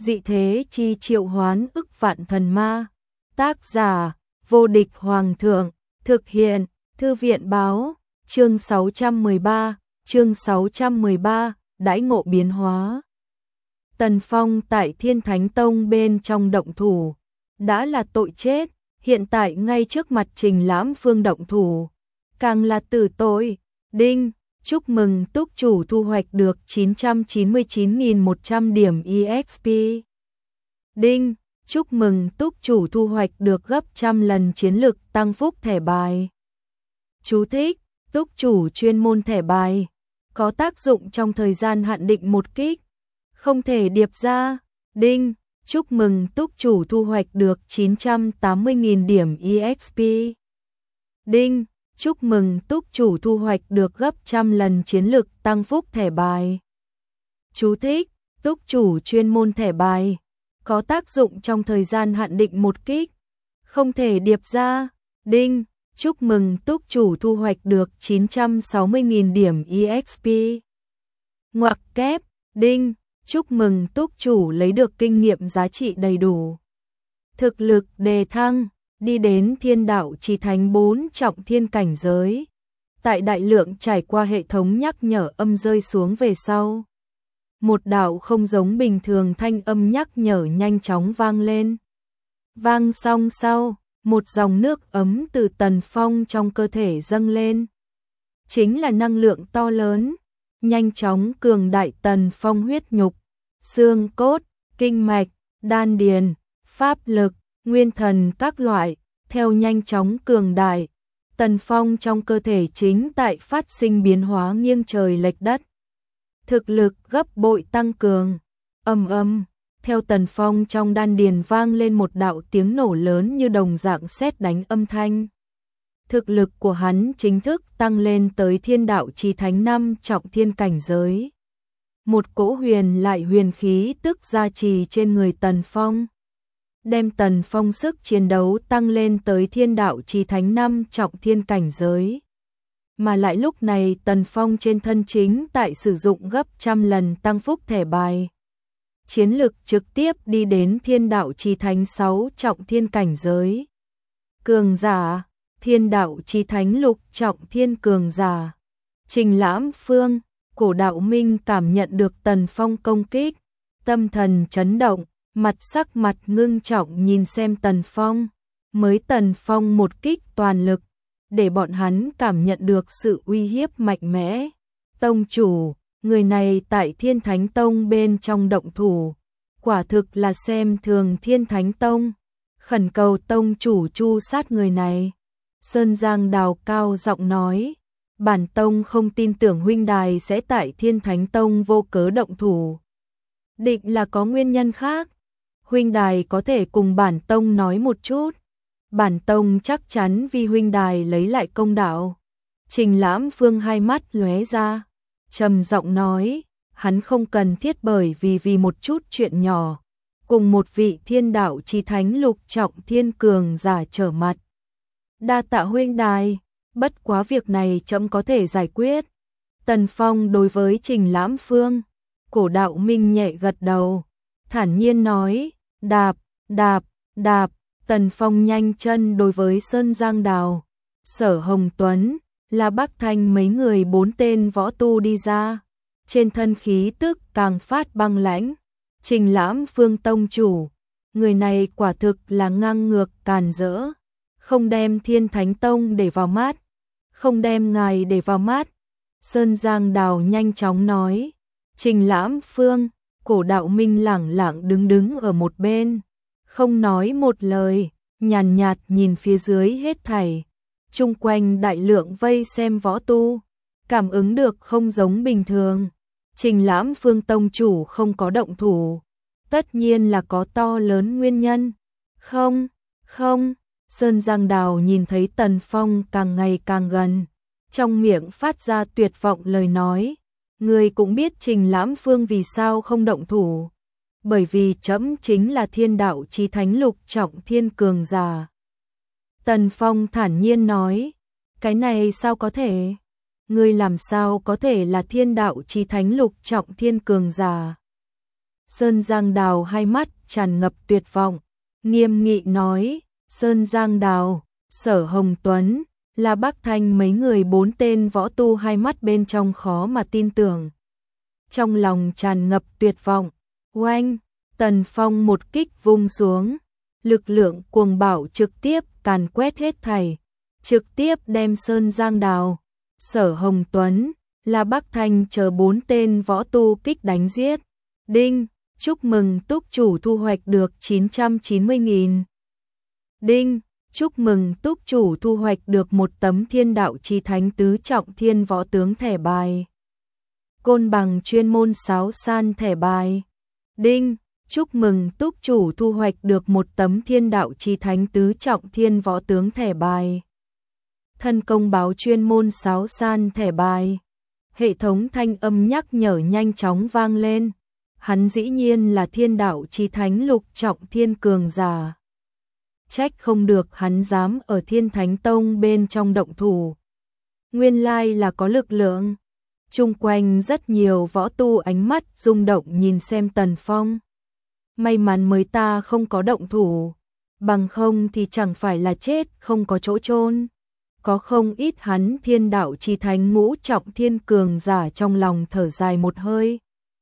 dị thế chi triệu hoán ức vạn thần ma. Tác giả, vô địch hoàng thượng, thực hiện, thư viện báo, chương 613, đãi ngộ biến hóa. Tần Phong tại Thiên Thánh Tông bên trong động thủ, đã là tội chết, hiện tại ngay trước mặt Trình Lãm Phương động thủ, càng là tử tội. Đinh, chúc mừng túc chủ thu hoạch được 999.100 điểm EXP. Đinh, chúc mừng túc chủ thu hoạch được gấp trăm lần chiến lực tăng phúc thẻ bài. Chú thích, túc chủ chuyên môn thẻ bài, có tác dụng trong thời gian hạn định một kích, không thể điệp ra. Đinh, chúc mừng túc chủ thu hoạch được 980.000 điểm EXP. Đinh, chúc mừng túc chủ thu hoạch được gấp trăm lần chiến lực tăng phúc thẻ bài. Chú thích, túc chủ chuyên môn thẻ bài, có tác dụng trong thời gian hạn định một kích, không thể điệp ra. Đinh, chúc mừng túc chủ thu hoạch được 960.000 điểm EXP. Ngoặc kép. Đinh, chúc mừng túc chủ lấy được kinh nghiệm giá trị đầy đủ. Thực lực đề thăng, đi đến thiên đạo chi thánh 4 trọng thiên cảnh giới. Tại đại lượng trải qua hệ thống nhắc nhở âm rơi xuống về sau, một đạo không giống bình thường thanh âm nhắc nhở nhanh chóng vang lên. Vang xong sau, một dòng nước ấm từ Tần Phong trong cơ thể dâng lên. Chính là năng lượng to lớn, nhanh chóng cường đại Tần Phong huyết nhục, xương cốt, kinh mạch, đan điền, pháp lực, nguyên thần các loại, theo nhanh chóng cường đại. Tần Phong trong cơ thể chính tại phát sinh biến hóa nghiêng trời lệch đất. Thực lực gấp bội tăng cường. Ầm ầm, theo Tần Phong trong đan điền vang lên một đạo tiếng nổ lớn như đồng dạng sét đánh âm thanh. Thực lực của hắn chính thức tăng lên tới thiên đạo chí thánh 5 trọng thiên cảnh giới. Một cỗ huyền lại huyền khí tức gia trì trên người Tần Phong, đem Tần Phong sức chiến đấu tăng lên tới thiên đạo chí thánh 5 trọng thiên cảnh giới. Mà lại lúc này Tần Phong trên thân chính tại sử dụng gấp trăm lần tăng phúc thẻ bài. Chiến lực trực tiếp đi đến thiên đạo chí thánh 6 trọng thiên cảnh giới. Cường giả, thiên đạo chí thánh lục trọng thiên cường giả. Trình Lãm Phương, Cổ Đạo Minh cảm nhận được Tần Phong công kích, tâm thần chấn động, sắc mặt ngưng trọng nhìn xem Tần Phong. Mới Tần Phong một kích toàn lực, để bọn hắn cảm nhận được sự uy hiếp mạnh mẽ. Tông chủ, người này tại Thiên Thánh Tông bên trong động thủ, quả thực là xem thường Thiên Thánh Tông, khẩn cầu tông chủ tru sát người này. Sơn Giang Đào cao giọng nói, bản tông không tin tưởng huynh đài sẽ tại Thiên Thánh Tông vô cớ động thủ. Định là có nguyên nhân khác, huynh đài có thể cùng bản tông nói một chút. Bản tông chắc chắn vì huynh đài lấy lại công đạo. Trình Lãm Phương hai mắt lóe ra, trầm giọng nói, hắn không cần thiết bởi vì một chút chuyện nhỏ, cùng một vị thiên đạo chí thánh lục trọng thiên cường giả trở mặt. Đa tạ huynh đài, bất quá việc này trẫm có thể giải quyết. Tần Phong đối với Trình Lãm Phương, Cổ Đạo Minh nhẹ gật đầu, thản nhiên nói, đạp, đạp, đạp. Tần Phong nhanh chân đối với Sơn Giang Đào, Sở Hồng Tuấn, La Bắc Thanh mấy người 4 tên võ tu đi ra. Trên thân khí tức càng phát băng lãnh. Trình Lãm Phương tông chủ, người này quả thực là ngang ngược càn rỡ, không đem Thiên Thánh Tông để vào mắt, không đem ngài để vào mắt. Sơn Giang Đào nhanh chóng nói. Trình Lãm Phương, Cổ Đạo Minh lẳng lặng đứng ở một bên, không nói một lời, nhàn nhạt nhìn phía dưới hết thảy. Chung quanh đại lượng vây xem võ tu, cảm ứng được không giống bình thường. Trình Lãm Phương tông chủ không có động thủ, tất nhiên là có to lớn nguyên nhân. Không, Sơn Giang Đào nhìn thấy Tần Phong càng ngày càng gần, trong miệng phát ra tuyệt vọng lời nói, người cũng biết Trình Lãm Phương vì sao không động thủ. Bởi vì trẫm chính là thiên đạo chí thánh lục trọng thiên cường giả. Tần Phong thản nhiên nói, cái này sao có thể? Ngươi làm sao có thể là thiên đạo chí thánh lục trọng thiên cường giả? Sơn Giang Đào hai mắt tràn ngập tuyệt vọng, nghiêm nghị nói, Sơn Giang Đào, Sở Hồng Tuấn, La Bắc Thanh mấy người 4 tên võ tu hai mắt bên trong khó mà tin tưởng. Trong lòng tràn ngập tuyệt vọng, oanh, Tần Phong một kích vung xuống, lực lượng cuồng bạo trực tiếp càn quét hết thảy, trực tiếp đem Sơn Giang Đào, Sở Hồng Tuấn, La Bắc Thanh chờ 4 tên võ tu kích đánh giết. Đinh, chúc mừng túc chủ thu hoạch được 990.000. Đinh, chúc mừng túc chủ thu hoạch được một tấm Thiên Đạo Chí Thánh tứ trọng thiên võ tướng thẻ bài. Côn Bằng chuyên môn sáo san thẻ bài. Đinh, chúc mừng túc chủ thu hoạch được một tấm Thiên Đạo Chí Thánh tứ trọng thiên võ tướng thẻ bài. Thân công báo chuyên môn sáo san thẻ bài. Hệ thống thanh âm nhắc nhở nhanh chóng vang lên. Hắn dĩ nhiên là Thiên Đạo Chí Thánh lục trọng thiên cường giả. Trách không được hắn dám ở Thiên Thánh Tông bên trong động thủ. Nguyên lai là có lực lượng. Chung quanh rất nhiều võ tu ánh mắt rung động nhìn xem Tần Phong. May mắn mới ta không có động thủ, bằng không thì chẳng phải là chết không có chỗ chôn. Có không ít hắn Thiên Đạo Chí Thánh ngũ trọng thiên cường giả trong lòng thở dài một hơi.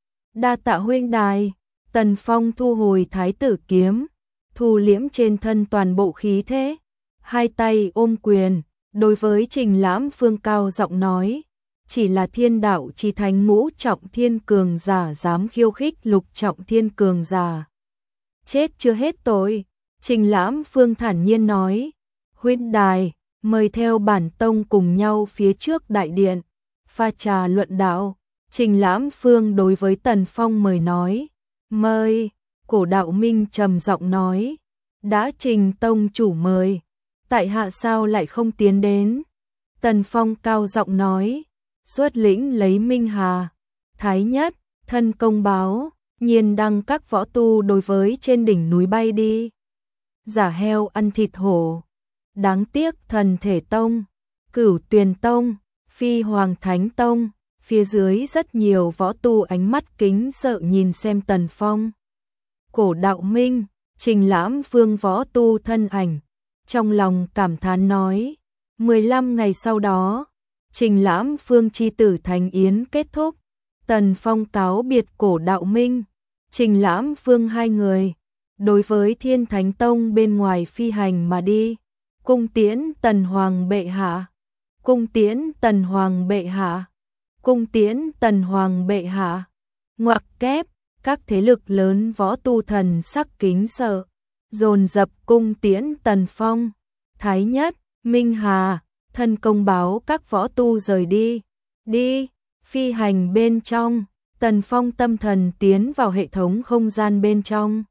Đa tạ huynh đài. Tần Phong thu hồi thái tử kiếm, thu liễm trên thân toàn bộ khí thế, hai tay ôm quyền, đối với Trình Lãm Phương cao giọng nói, chỉ là Thiên Đạo Chí Thánh ngũ trọng thiên cường giả dám khiêu khích lục trọng thiên cường giả. Chết chưa hết tội. Trình Lãm Phương thản nhiên nói, huynh đài, mời theo bản tông cùng nhau phía trước đại điện, pha trà luận đạo. Trình Lãm Phương đối với Tần Phong mời nói, mời. Cổ Đạo Minh trầm giọng nói, đã Trình tông chủ mời, tại hạ sao lại không tiến đến. Tần Phong cao giọng nói, xuất lĩnh lấy Minh Hà, Thái Nhất, thân công báo, Nhiên Đăng các võ tu đối với trên đỉnh núi bay đi. Giả heo ăn thịt hổ, đáng tiếc Thần Thể Tông, Cửu Tuyền Tông, Phi Hoàng Thánh Tông, phía dưới rất nhiều võ tu ánh mắt kính sợ nhìn xem Tần Phong. Cổ Đạo Minh, Trình Lãm Phương võ tu thân ảnh, trong lòng cảm thán nói, 15 ngày sau đó, Trình Lãm Phương chi tử thành yến kết thúc, Tần Phong cáo biệt Cổ Đạo Minh, Trình Lãm Phương hai người, đối với Thiên Thánh Tông bên ngoài phi hành mà đi, cung tiễn Tần Hoàng bệ hạ, cung tiễn Tần Hoàng bệ hạ, cung tiễn Tần Hoàng bệ hạ. Ngoặc kép, các thế lực lớn võ tu thần sắc kính sợ, dồn dập cung tiễn Tần Phong, Thái Nhất, Minh Hà, thân công báo các võ tu rời đi. Đi, phi hành bên trong, Tần Phong tâm thần tiến vào hệ thống không gian bên trong.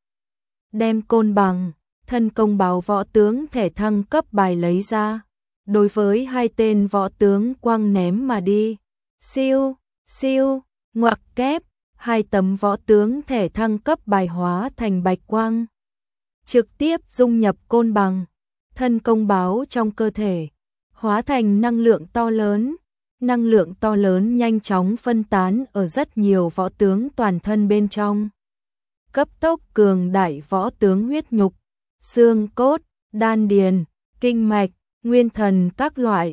Đem Côn Bằng, thân công báo võ tướng thẻ thăng cấp bài lấy ra, đối với hai tên võ tướng quăng ném mà đi. Siêu, siêu, ngoặc kép, hai tấm võ tướng thẻ thăng cấp bài hóa thành bạch quang, trực tiếp dung nhập Côn Bằng, thân công báo trong cơ thể, hóa thành năng lượng to lớn. Năng lượng to lớn nhanh chóng phân tán ở rất nhiều võ tướng toàn thân bên trong. Cấp tốc cường đại võ tướng huyết nhục, xương cốt, đan điền, kinh mạch, nguyên thần các loại,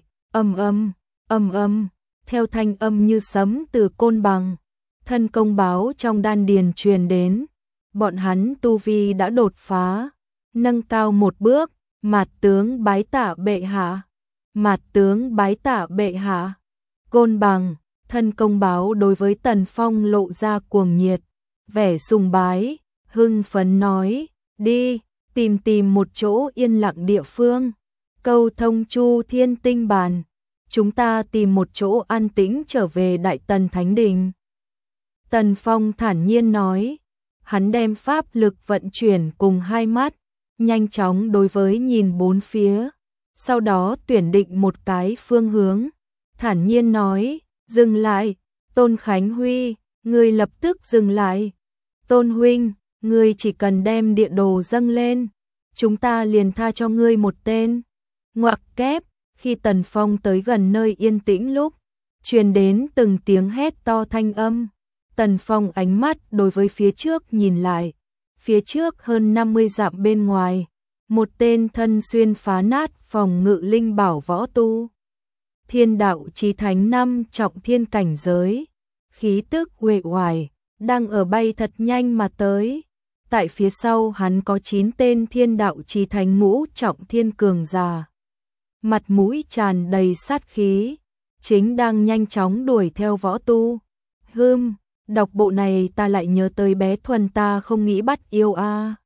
ầm ầm, theo thanh âm như sấm từ Côn Bằng, thân công báo trong đan điền truyền đến, bọn hắn tu vi đã đột phá, nâng cao một bước, mạt tướng bái tạ bệ hạ, mạt tướng bái tạ bệ hạ. Côn Bằng, thân công báo đối với Tần Phong lộ ra cuồng nhiệt, vẻ sùng bái, hưng phấn nói, đi, tìm một chỗ yên lặng địa phương, câu thông Chu Thiên Tinh Bàn, chúng ta tìm một chỗ an tĩnh trở về Đại Tần Thánh Đình. Tần Phong thản nhiên nói, hắn đem pháp lực vận chuyển cùng hai mắt, nhanh chóng đối với nhìn bốn phía, sau đó tuyển định một cái phương hướng. Thản nhiên nói, dừng lại, Tôn Khánh Huy, ngươi lập tức dừng lại. Tôn huynh, ngươi chỉ cần đem địa đồ dâng lên, chúng ta liền tha cho ngươi một tên. Ngoặc kép, khi Tần Phong tới gần nơi yên tĩnh lúc, truyền đến từng tiếng hét to thanh âm. Tần Phong ánh mắt đối với phía trước nhìn lại. Phía trước hơn 50 dặm bên ngoài, một tên thân xuyên phá nát phòng ngự linh bảo võ tu. Thiên đạo chí thánh 5 trọng thiên cảnh giới, khí tức uể oải, đang ở bay thật nhanh mà tới. Tại phía sau hắn có 9 tên thiên đạo chí thánh ngũ trọng thiên cường giả. Mặt mũi tràn đầy sát khí, chính đang nhanh chóng đuổi theo võ tu. Đọc bộ này ta lại nhớ tới bé Thuần ta không nghĩ bắt yêu a.